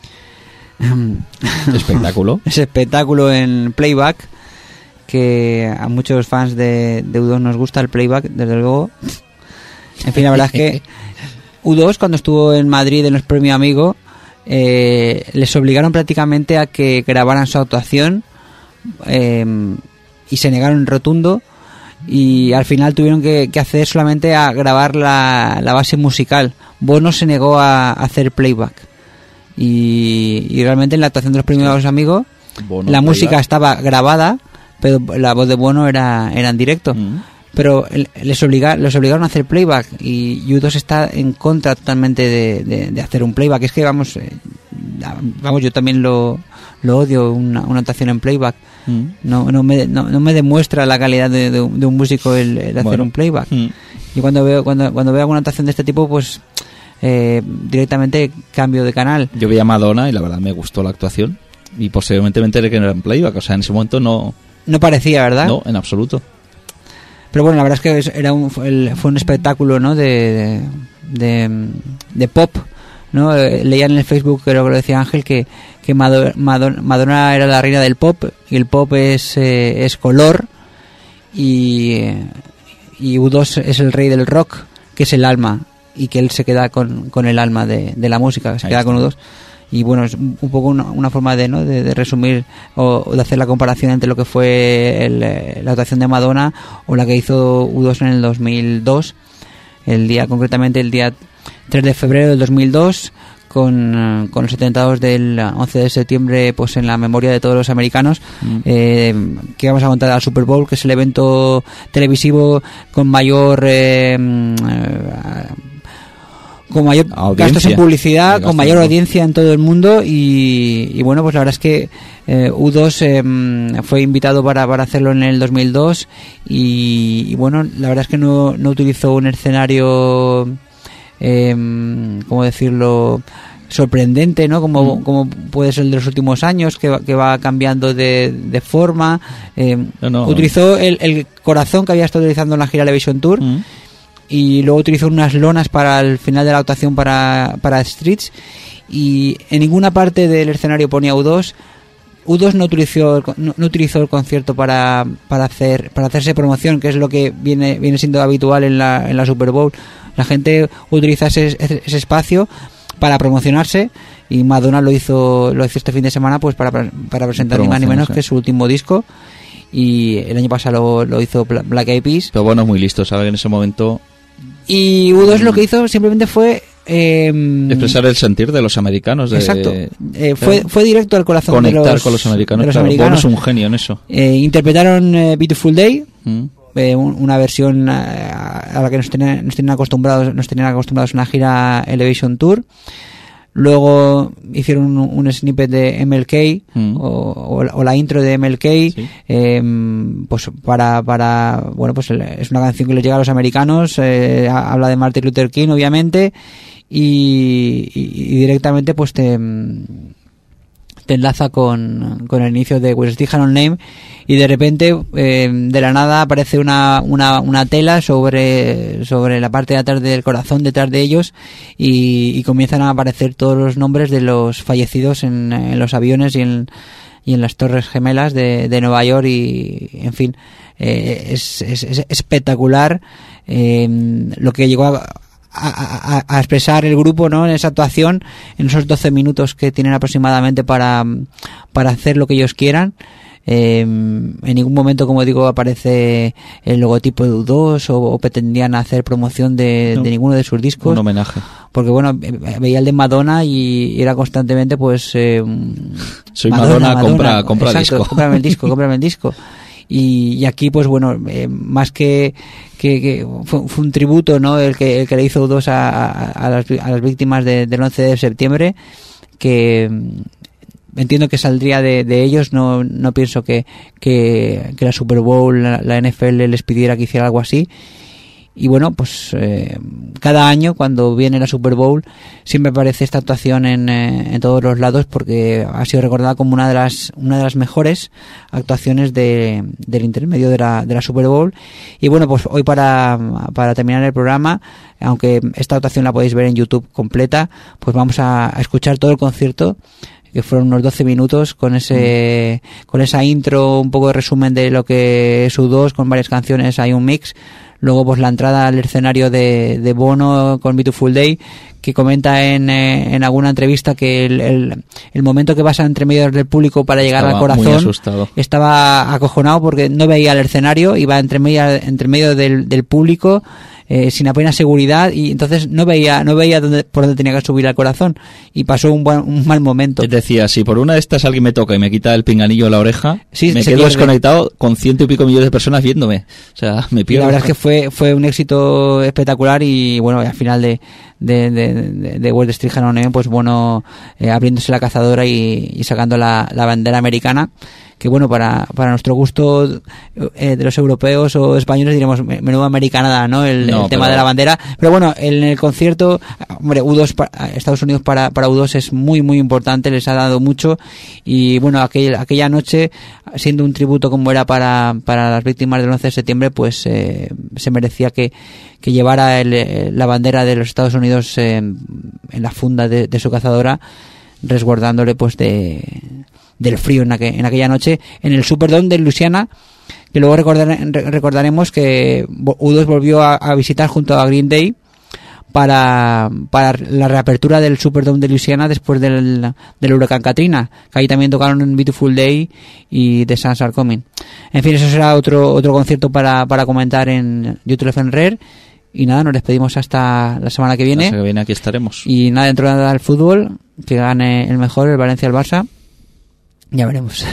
espectáculo ese espectáculo en playback, que a muchos fans de, de U dos nos gusta el playback, desde luego. En fin, la verdad es que U dos, cuando estuvo en Madrid en los Premios Amigo, eh, les obligaron prácticamente a que grabaran su actuación, eh, y se negaron en rotundo, y al final tuvieron que, que acceder solamente a grabar la, la base musical. Bono se negó a, a hacer playback, y, y realmente en la actuación de los Premios Amigos Bono la playback. Música estaba grabada, pero la voz de Bono era, era en directo. Mm. Pero les, obliga, les obligaron a hacer playback, y U dos está en contra totalmente de, de, de hacer un playback. Es que vamos, eh, vamos, yo también lo, lo odio, una, una actuación en playback. Mm. No, no, me, no, no me demuestra la calidad de, de, de un músico el, el hacer bueno. un playback. Mm. Y cuando veo cuando cuando veo alguna actuación de este tipo, pues eh, directamente cambio de canal. Yo vi a Madonna y la verdad me gustó la actuación, y posteriormente me enteré que no era en playback. O sea, en ese momento no... No parecía, ¿verdad? No, en absoluto. Pero bueno, la verdad es que era un, fue un espectáculo, ¿no? de, de, de pop, ¿no? Leía en el Facebook, creo que lo decía Ángel, que, que Madonna, Madonna era la reina del pop, y el pop es, eh, es color, y, y U dos es el rey del rock, que es el alma, y que él se queda con, con el alma de, de la música, se Ahí queda está. con U dos. Y bueno, es un poco una, una forma de, ¿no? de, de resumir o de hacer la comparación entre lo que fue el, la actuación de Madonna o la que hizo U dos en el dos mil dos, el día concretamente el día tres de febrero del dos mil dos, con, con los atentados del once de septiembre, pues en la memoria de todos los americanos. Mm. eh, que vamos a contar al Super Bowl, que es el evento televisivo con mayor eh, eh, con mayor audiencia, gastos en publicidad, con mayor audiencia en todo el mundo, y, y bueno, pues la verdad es que eh, U dos eh, fue invitado para, para hacerlo en el dos mil dos, y, y bueno, la verdad es que no, no utilizó un escenario, eh, ¿cómo decirlo?, sorprendente, ¿no? Como, mm. como puede ser el de los últimos años, que va, que va cambiando de, de forma. Eh, no, no, utilizó el, el corazón que había estado utilizando en la gira Elevation Tour, mm. y luego utilizó unas lonas para el final de la actuación para, para Streets, y en ninguna parte del escenario ponía U dos. U dos no utilizó no, no utilizó el concierto para, para hacer para hacerse promoción, que es lo que viene viene siendo habitual en la en la Super Bowl. La gente utiliza ese, ese espacio para promocionarse, y Madonna lo hizo lo hizo este fin de semana, pues para para presentar ni más ni menos que su último disco, y el año pasado lo, lo hizo Black Eyed Peas. Pero bueno, es muy listo, sabe que en ese momento. Y U dos lo que hizo simplemente fue eh, expresar el sentir de los americanos. De, exacto. Eh, fue fue directo al corazón conectar de los, con los americanos. De los claro, americanos. Bono es un genio en eso. Eh, interpretaron eh, Beautiful Day, mm. eh, un, una versión eh, a la que nos tenían, nos tenían acostumbrados, nos tenían acostumbrados a una gira Elevation Tour. Luego hicieron un, un snippet de M L K, mm. o, o, o la intro de M L K, sí. eh, pues para, para, bueno, pues es una canción que les llega a los americanos, eh, habla de Martin Luther King, obviamente, y, y, y directamente pues te, te enlaza con, con el inicio de Where's the Halloween Name, y de repente eh, de la nada aparece una, una, una tela sobre, sobre la parte de atrás del corazón, detrás de ellos, y, y comienzan a aparecer todos los nombres de los fallecidos en, en los aviones y en, y en las Torres Gemelas de, de Nueva York, y en fin, eh, es, es, es espectacular eh, lo que llegó a A, a, a expresar el grupo, ¿no?, en esa actuación, en esos doce minutos que tienen aproximadamente para, para hacer lo que ellos quieran. Eh, en ningún momento, como digo, aparece el logotipo de U dos, o, o pretendían hacer promoción de, no, de ninguno de sus discos. Un homenaje. Porque bueno, veía el de Madonna y era constantemente pues eh, soy Madonna, Madonna, Madonna compra, compra exacto, disco. Cómprame el disco, cómprame el disco. Y, y aquí pues bueno, eh, más que, que, que fue, fue un tributo, ¿no?, el que el que le hizo U dos a, a, a, las, a las víctimas de, del once de septiembre, que entiendo que saldría de, de ellos. No no pienso que, que, que la Super Bowl, la, la N F L les pidiera que hiciera algo así, Y bueno, pues eh, cada año cuando viene la Super Bowl siempre aparece esta actuación en, eh, en todos los lados, porque ha sido recordada como una de las una de las mejores actuaciones de, del intermedio de la, de la Super Bowl. Y bueno, pues hoy para, para terminar el programa, aunque esta actuación la podéis ver en YouTube completa, pues vamos a, a escuchar todo el concierto, que fueron unos doce minutos con ese mm. con esa intro, un poco de resumen de lo que es U dos, con varias canciones, hay un mix. Luego pues la entrada al escenario de, de Bono con Beautiful Day, que comenta en, eh, en alguna entrevista que el, el, el momento que pasa entre medio del público para llegar estaba al corazón, muy asustado. Estaba acojonado porque no veía el escenario, iba entre medio, entre medio del, del público, eh, sin apenas seguridad, y entonces no veía no veía dónde, por dónde tenía que subir al corazón, y pasó un buen, un mal momento. Es decir, si por una de estas alguien me toca y me quita el pinganillo de la oreja, sí, me se quedo pierde. desconectado con ciento y pico millones de personas viéndome. O sea, me pierdo. Y la verdad es que fue fue un éxito espectacular, y bueno, al final de de, de, de, de Wall Street Janone, pues bueno, eh, abriéndose la cazadora y, y sacando la, la bandera americana, que bueno, para para nuestro gusto, eh, de los europeos o españoles diremos menuda americanada, ¿no? El, no, el tema pero... de la bandera. Pero bueno, en el concierto, hombre, U dos, Estados Unidos para, para U dos es muy muy importante, les ha dado mucho, y bueno, aquel, aquella noche, siendo un tributo como era para, para las víctimas del once de septiembre, pues eh, se merecía que, que llevara el, la bandera de los Estados Unidos eh, en la funda de, de su cazadora, resguardándole pues de del frío en, aqu- en aquella noche en el Superdome de Luisiana, que luego recordare- recordaremos que U dos volvió a, a visitar junto a Green Day para para la reapertura del Superdome de Luisiana después del, del huracán Katrina, que ahí también tocaron en Beautiful Day y The Suns Are Coming. En fin, eso será otro otro concierto para, para comentar en YouTube F M Rare. Y nada, nos despedimos hasta la semana que viene. La semana que viene aquí estaremos. Y nada, dentro de nada del fútbol, que gane el mejor, el Valencia, el Barça. Ya veremos.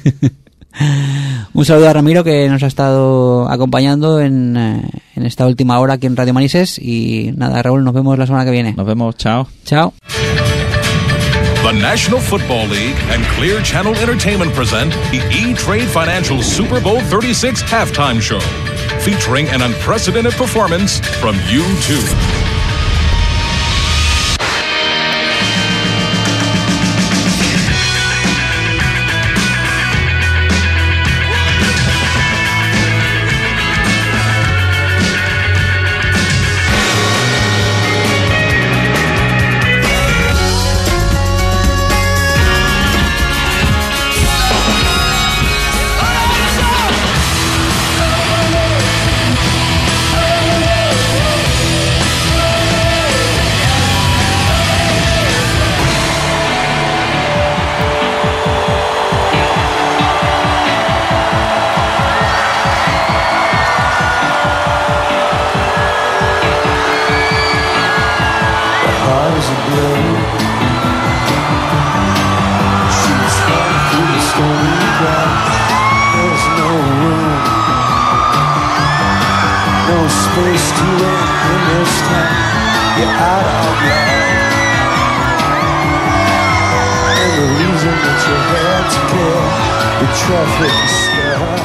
Un saludo a Ramiro, que nos ha estado acompañando en, en esta última hora aquí en Radio Manises. Y nada, Raúl, nos vemos la semana que viene. Nos vemos, chao. Chao. The National Football League and Clear Channel Entertainment present the E-Trade Financial Super Bowl thirty-six halftime show, featuring an unprecedented performance from U two. Space to win in this town. You're out of love, and the reason that you had to care, the traffic is stuck.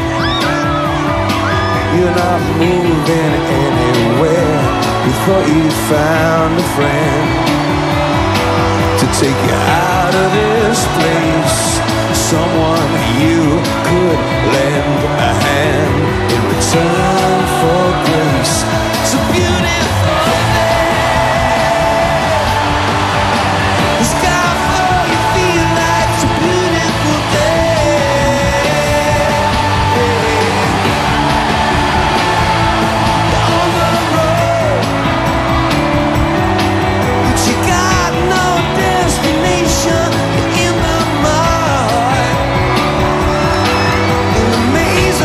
You're not moving anywhere. You thought you found a friend to take you out of this place, someone you could lend a hand in return for grace. It's a beautiful day. The sky floor, you feel like it's a beautiful day. You're on the road, but you got no destination. You're in the mud, in the maze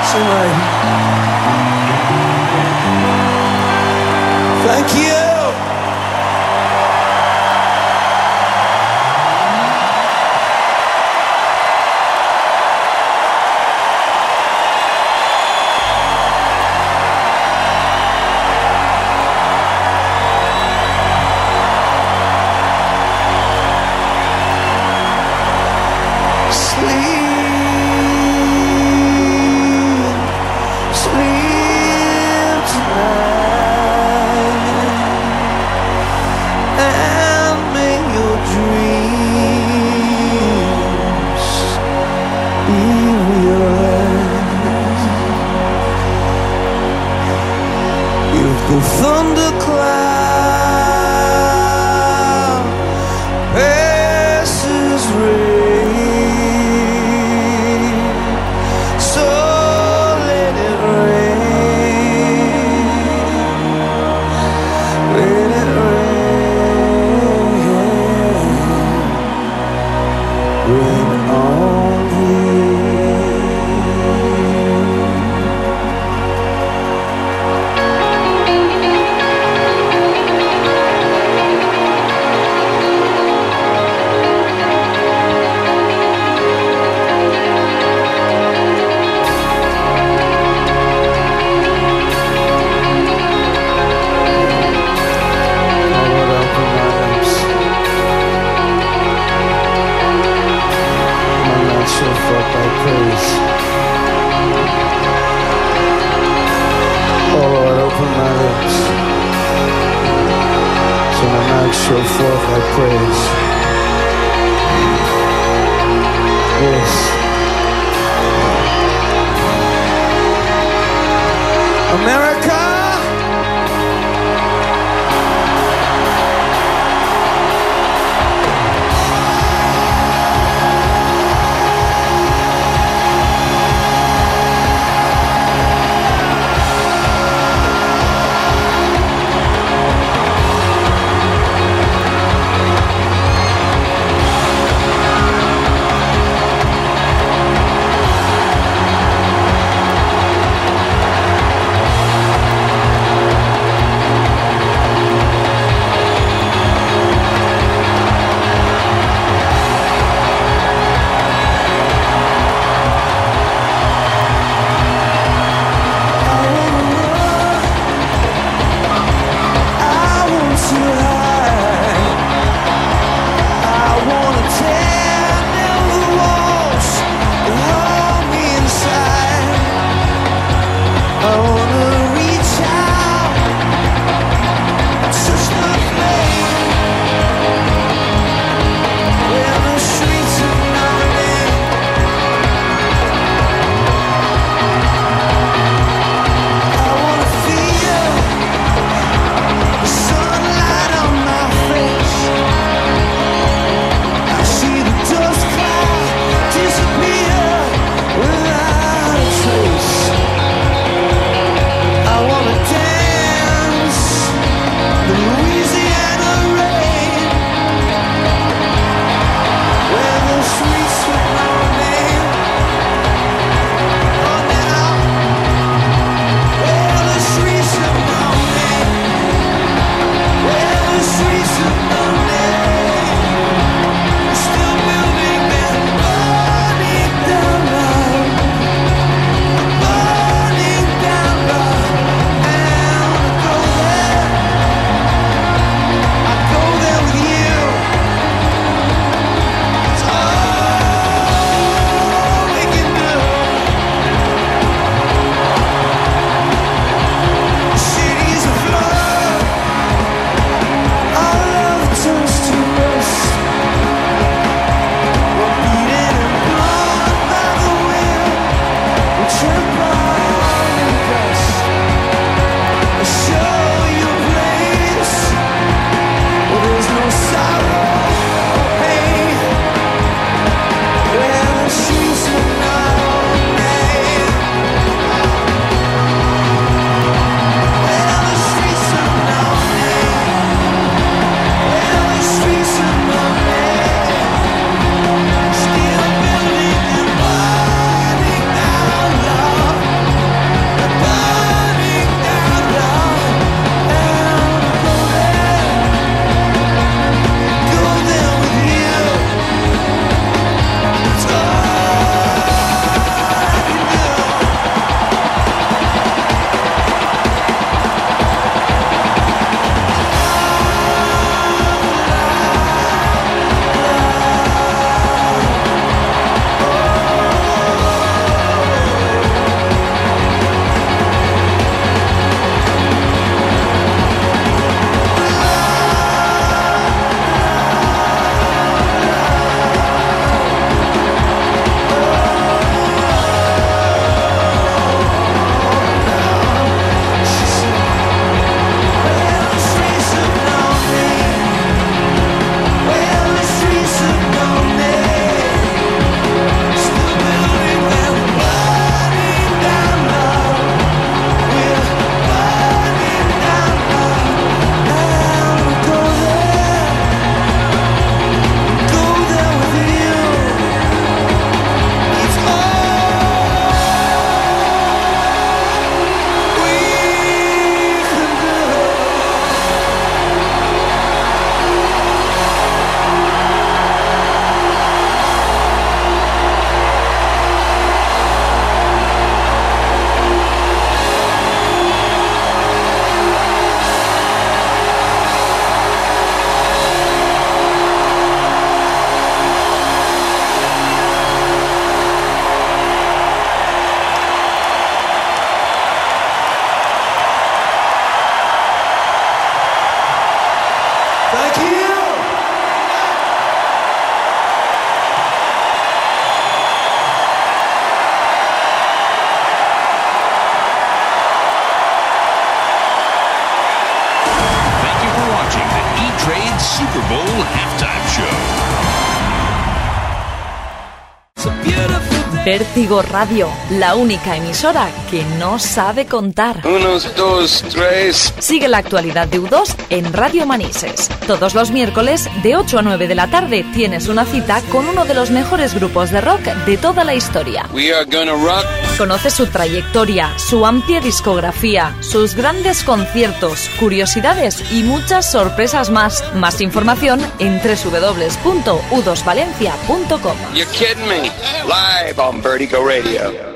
tonight. Thank you. Bowl halftime show. Vértigo Radio, la única emisora que no sabe contar. Unos, dos, tres. Sigue la actualidad de U dos en Radio Manises. Todos los miércoles, de ocho a nueve de la tarde, tienes una cita con uno de los mejores grupos de rock de toda la historia. We are gonna rock. Conoce su trayectoria, su amplia discografía, sus grandes conciertos, curiosidades y muchas sorpresas más. Más información en doble u doble u doble u punto u dos valencia punto com. You're kidding me. Live on Vertigo Radio.